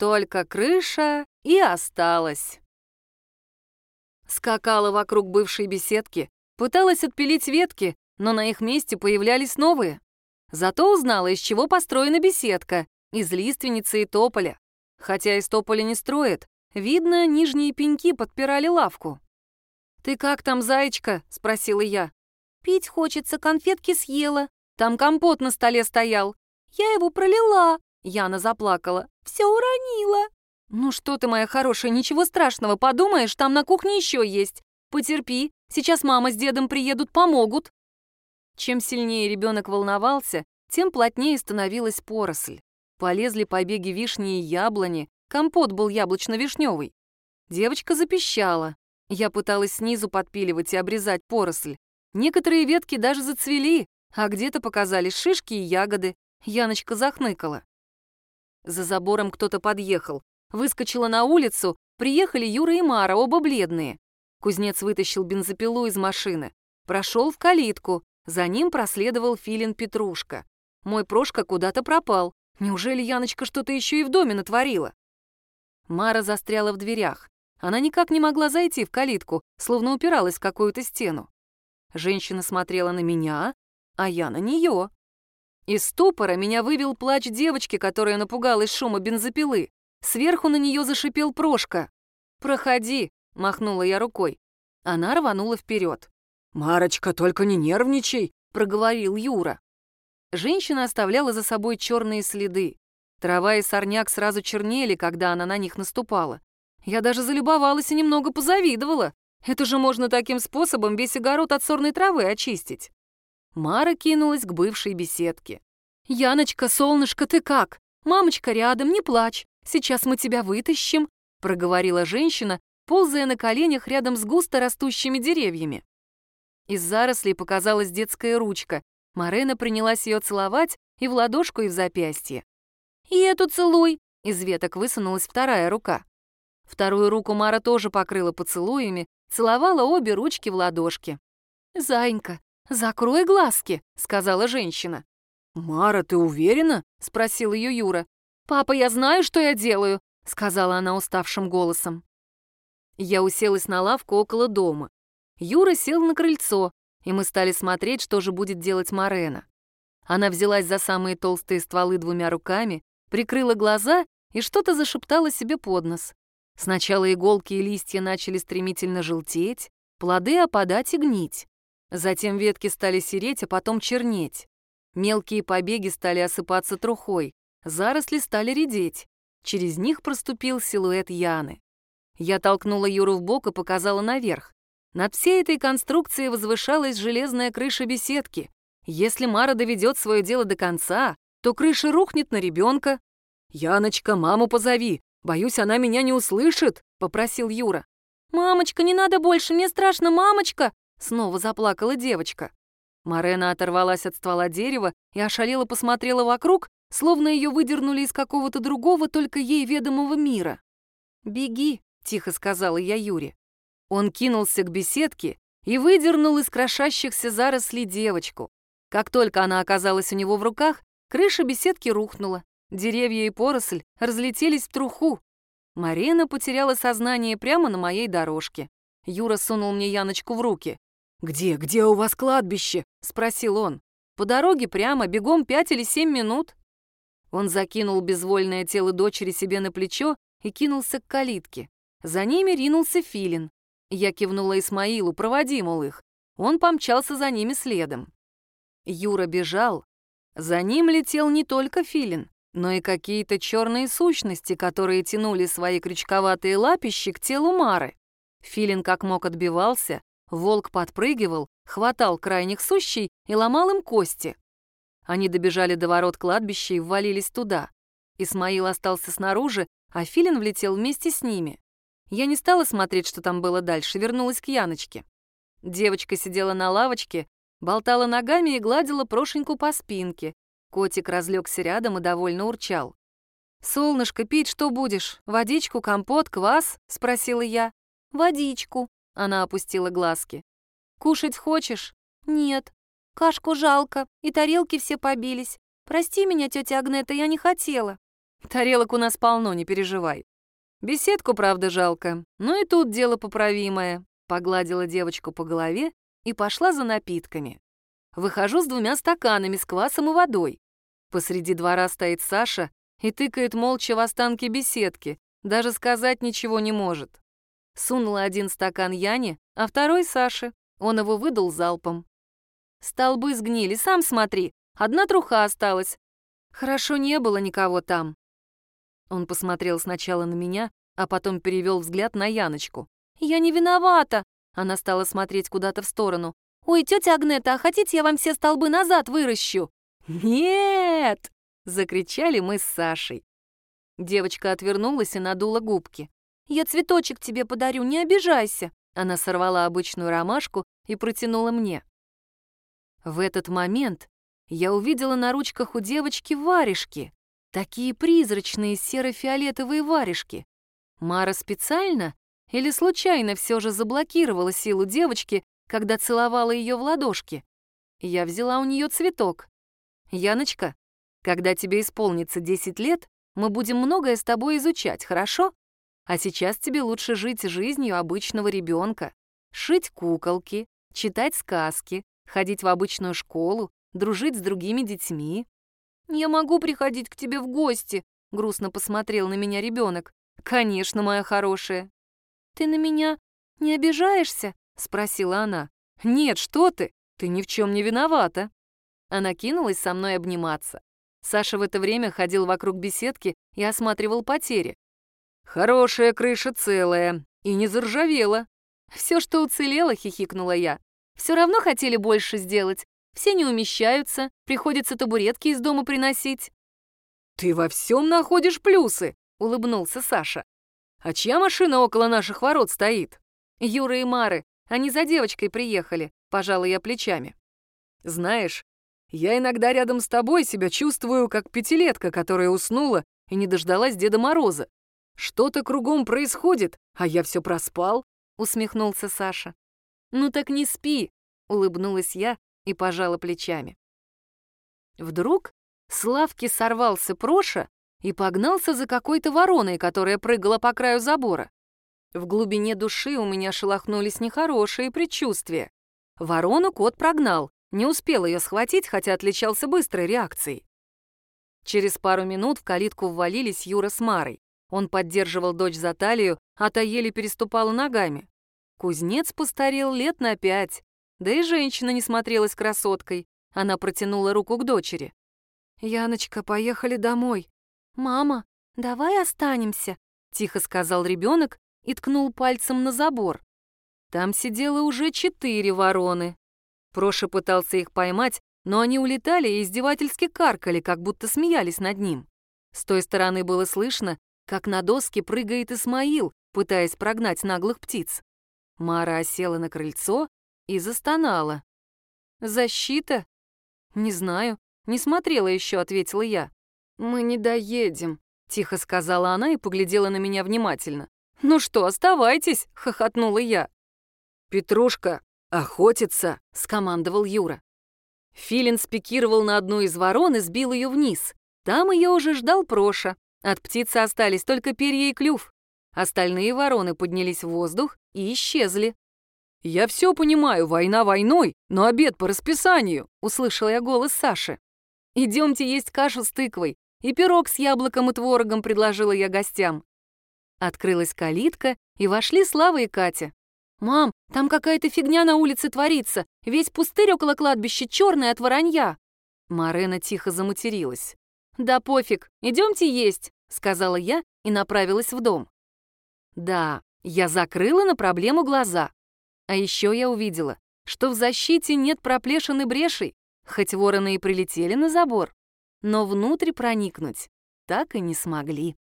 Только крыша и осталась. Скакала вокруг бывшей беседки, пыталась отпилить ветки, но на их месте появлялись новые. Зато узнала, из чего построена беседка, из лиственницы и тополя. Хотя из тополя не строят, видно, нижние пеньки подпирали лавку. «Ты как там, зайчка?» — спросила я. «Пить хочется, конфетки съела. Там компот на столе стоял. Я его пролила». Яна заплакала. «Все уронила». «Ну что ты, моя хорошая, ничего страшного, подумаешь, там на кухне еще есть. Потерпи, сейчас мама с дедом приедут, помогут». Чем сильнее ребенок волновался, тем плотнее становилась поросль. Полезли побеги вишни и яблони, компот был яблочно-вишневый. Девочка запищала. Я пыталась снизу подпиливать и обрезать поросль. Некоторые ветки даже зацвели, а где-то показались шишки и ягоды. Яночка захныкала. За забором кто-то подъехал. Выскочила на улицу, приехали Юра и Мара, оба бледные. Кузнец вытащил бензопилу из машины. Прошел в калитку, за ним проследовал филин Петрушка. Мой Прошка куда-то пропал. Неужели Яночка что-то еще и в доме натворила? Мара застряла в дверях. Она никак не могла зайти в калитку, словно упиралась в какую-то стену. Женщина смотрела на меня, а я на нее. Из ступора меня вывел плач девочки, которая напугалась шума бензопилы. Сверху на нее зашипел Прошка. «Проходи», — махнула я рукой. Она рванула вперед. «Марочка, только не нервничай», — проговорил Юра. Женщина оставляла за собой черные следы. Трава и сорняк сразу чернели, когда она на них наступала. Я даже залюбовалась и немного позавидовала. Это же можно таким способом весь огород от сорной травы очистить. Мара кинулась к бывшей беседке. «Яночка, солнышко, ты как? Мамочка рядом, не плачь. Сейчас мы тебя вытащим», — проговорила женщина, ползая на коленях рядом с густо растущими деревьями. Из зарослей показалась детская ручка. Марена принялась ее целовать и в ладошку, и в запястье. «И эту целуй!» — из веток высунулась вторая рука. Вторую руку Мара тоже покрыла поцелуями, целовала обе ручки в ладошки. «Зайенька, закрой глазки», — сказала женщина. «Мара, ты уверена?» — спросил ее Юра. «Папа, я знаю, что я делаю», — сказала она уставшим голосом. Я уселась на лавку около дома. Юра сел на крыльцо, и мы стали смотреть, что же будет делать Марена. Она взялась за самые толстые стволы двумя руками, прикрыла глаза и что-то зашептала себе под нос. Сначала иголки и листья начали стремительно желтеть, плоды опадать и гнить. Затем ветки стали сереть, а потом чернеть. Мелкие побеги стали осыпаться трухой, заросли стали редеть. Через них проступил силуэт Яны. Я толкнула Юру в бок и показала наверх. Над всей этой конструкцией возвышалась железная крыша беседки. Если Мара доведет свое дело до конца, то крыша рухнет на ребенка. «Яночка, маму позови, боюсь, она меня не услышит», — попросил Юра. «Мамочка, не надо больше, мне страшно, мамочка!» — снова заплакала девочка. Марена оторвалась от ствола дерева и ошалело посмотрела вокруг, словно ее выдернули из какого-то другого, только ей ведомого мира. «Беги», — тихо сказала я Юре. Он кинулся к беседке и выдернул из крошащихся зарослей девочку. Как только она оказалась у него в руках, крыша беседки рухнула, деревья и поросль разлетелись в труху. Марена потеряла сознание прямо на моей дорожке. Юра сунул мне Яночку в руки. «Где у вас кладбище?» — спросил он. «По дороге прямо, бегом 5 или 7 минут». Он закинул безвольное тело дочери себе на плечо и кинулся к калитке. За ними ринулся филин. Я кивнула Исмаилу, проводи, мол, их. Он помчался за ними следом. Юра бежал. За ним летел не только филин, но и какие-то черные сущности, которые тянули свои крючковатые лапищи к телу Мары. Филин как мог отбивался, волк подпрыгивал, хватал крайних сущей и ломал им кости. Они добежали до ворот кладбища и ввалились туда. Исмаил остался снаружи, а филин влетел вместе с ними. Я не стала смотреть, что там было дальше, вернулась к Яночке. Девочка сидела на лавочке, болтала ногами и гладила Прошеньку по спинке. Котик разлегся рядом и довольно урчал. «Солнышко, пить что будешь? Водичку, компот, квас?» — спросила я. «Водичку», — она опустила глазки. «Кушать хочешь?» «Нет. Кашку жалко, и тарелки все побились. Прости меня, тетя Агнета, я не хотела». Тарелок у нас полно, не переживай. Беседку, правда, жалко, но и тут дело поправимое. Погладила девочку по голове и пошла за напитками. Выхожу с 2 стаканами с квасом и водой. Посреди двора стоит Саша и тыкает молча в останки беседки, даже сказать ничего не может. Сунула 1 стакан Яне, а 2 Саше. Он его выдал залпом. Столбы сгнили, сам смотри, 1 труха осталась. Хорошо, не было никого там. Он посмотрел сначала на меня, а потом перевел взгляд на Яночку. «Я не виновата!» Она стала смотреть куда-то в сторону. «Ой, тетя Агнета, а хотите, я вам все столбы назад выращу?» «Нет!» — закричали мы с Сашей. Девочка отвернулась и надула губки. «Я цветочек тебе подарю, не обижайся!» Она сорвала обычную ромашку и протянула мне. В этот момент я увидела на ручках у девочки варежки. Такие призрачные серо-фиолетовые варежки. Мара специально или случайно все же заблокировала силу девочки, когда целовала ее в ладошки? Я взяла у нее цветок. «Яночка, когда тебе исполнится 10 лет, мы будем многое с тобой изучать, хорошо? А сейчас тебе лучше жить жизнью обычного ребенка, шить куколки, читать сказки, ходить в обычную школу, дружить с другими детьми». «Я могу приходить к тебе в гости?» — грустно посмотрел на меня ребенок. «Конечно, моя хорошая». «Ты на меня не обижаешься?» — спросила она. «Нет, что ты ни в чем не виновата». Она кинулась со мной обниматься. Саша в это время ходил вокруг беседки и осматривал потери. «Хорошая крыша целая и не заржавела». «Все, что уцелело», — хихикнула я. «Все равно хотели больше сделать. Все не умещаются, приходится табуретки из дома приносить». «Ты во всем находишь плюсы», — улыбнулся Саша. «А чья машина около наших ворот стоит?» «Юра и Мары, они за девочкой приехали», — пожала я плечами. «Знаешь, я иногда рядом с тобой себя чувствую, как 5-летка, которая уснула и не дождалась Деда Мороза. Что-то кругом происходит, а я все проспал», — усмехнулся Саша. «Ну так не спи», — улыбнулась я и пожала плечами. Вдруг с лавки сорвался Проша и погнался за какой-то вороной, которая прыгала по краю забора. В глубине души у меня шелохнулись нехорошие предчувствия. Ворону кот прогнал, не успел ее схватить, хотя отличался быстрой реакцией. Через пару минут в калитку ввалились Юра с Марой. Он поддерживал дочь за талию, а та еле переступала ногами. Кузнец постарел лет на 5. Да и женщина не смотрелась красоткой. Она протянула руку к дочери. «Яночка, поехали домой». «Мама, давай останемся», — тихо сказал ребенок и ткнул пальцем на забор. Там сидело уже 4 вороны. Проша пытался их поймать, но они улетали и издевательски каркали, как будто смеялись над ним. С той стороны было слышно, как на доске прыгает Исмаил, пытаясь прогнать наглых птиц. Мара осела на крыльцо и застонала. «Защита?» «Не знаю, не смотрела еще», — ответила я. «Мы не доедем», — тихо сказала она и поглядела на меня внимательно. «Ну что, оставайтесь», — хохотнула я. «Петрушка, охотиться», — скомандовал Юра. Филин спикировал на одну из ворон и сбил ее вниз. Там ее уже ждал Проша. От птицы остались только перья и клюв. Остальные вороны поднялись в воздух и исчезли. «Я все понимаю, война войной, но обед по расписанию», — услышала я голос Саши. «Идемте есть кашу с тыквой, и пирог с яблоком и творогом», — предложила я гостям. Открылась калитка, и вошли Слава и Катя. «Мам, там какая-то фигня на улице творится, весь пустырь около кладбища черный от воронья». Марена тихо заматерилась. «Да пофиг, идемте есть», — сказала я и направилась в дом. Да, я закрыла на проблему глаза. А еще я увидела, что в защите нет проплешин и брешей, хоть вороны и прилетели на забор, но внутрь проникнуть так и не смогли.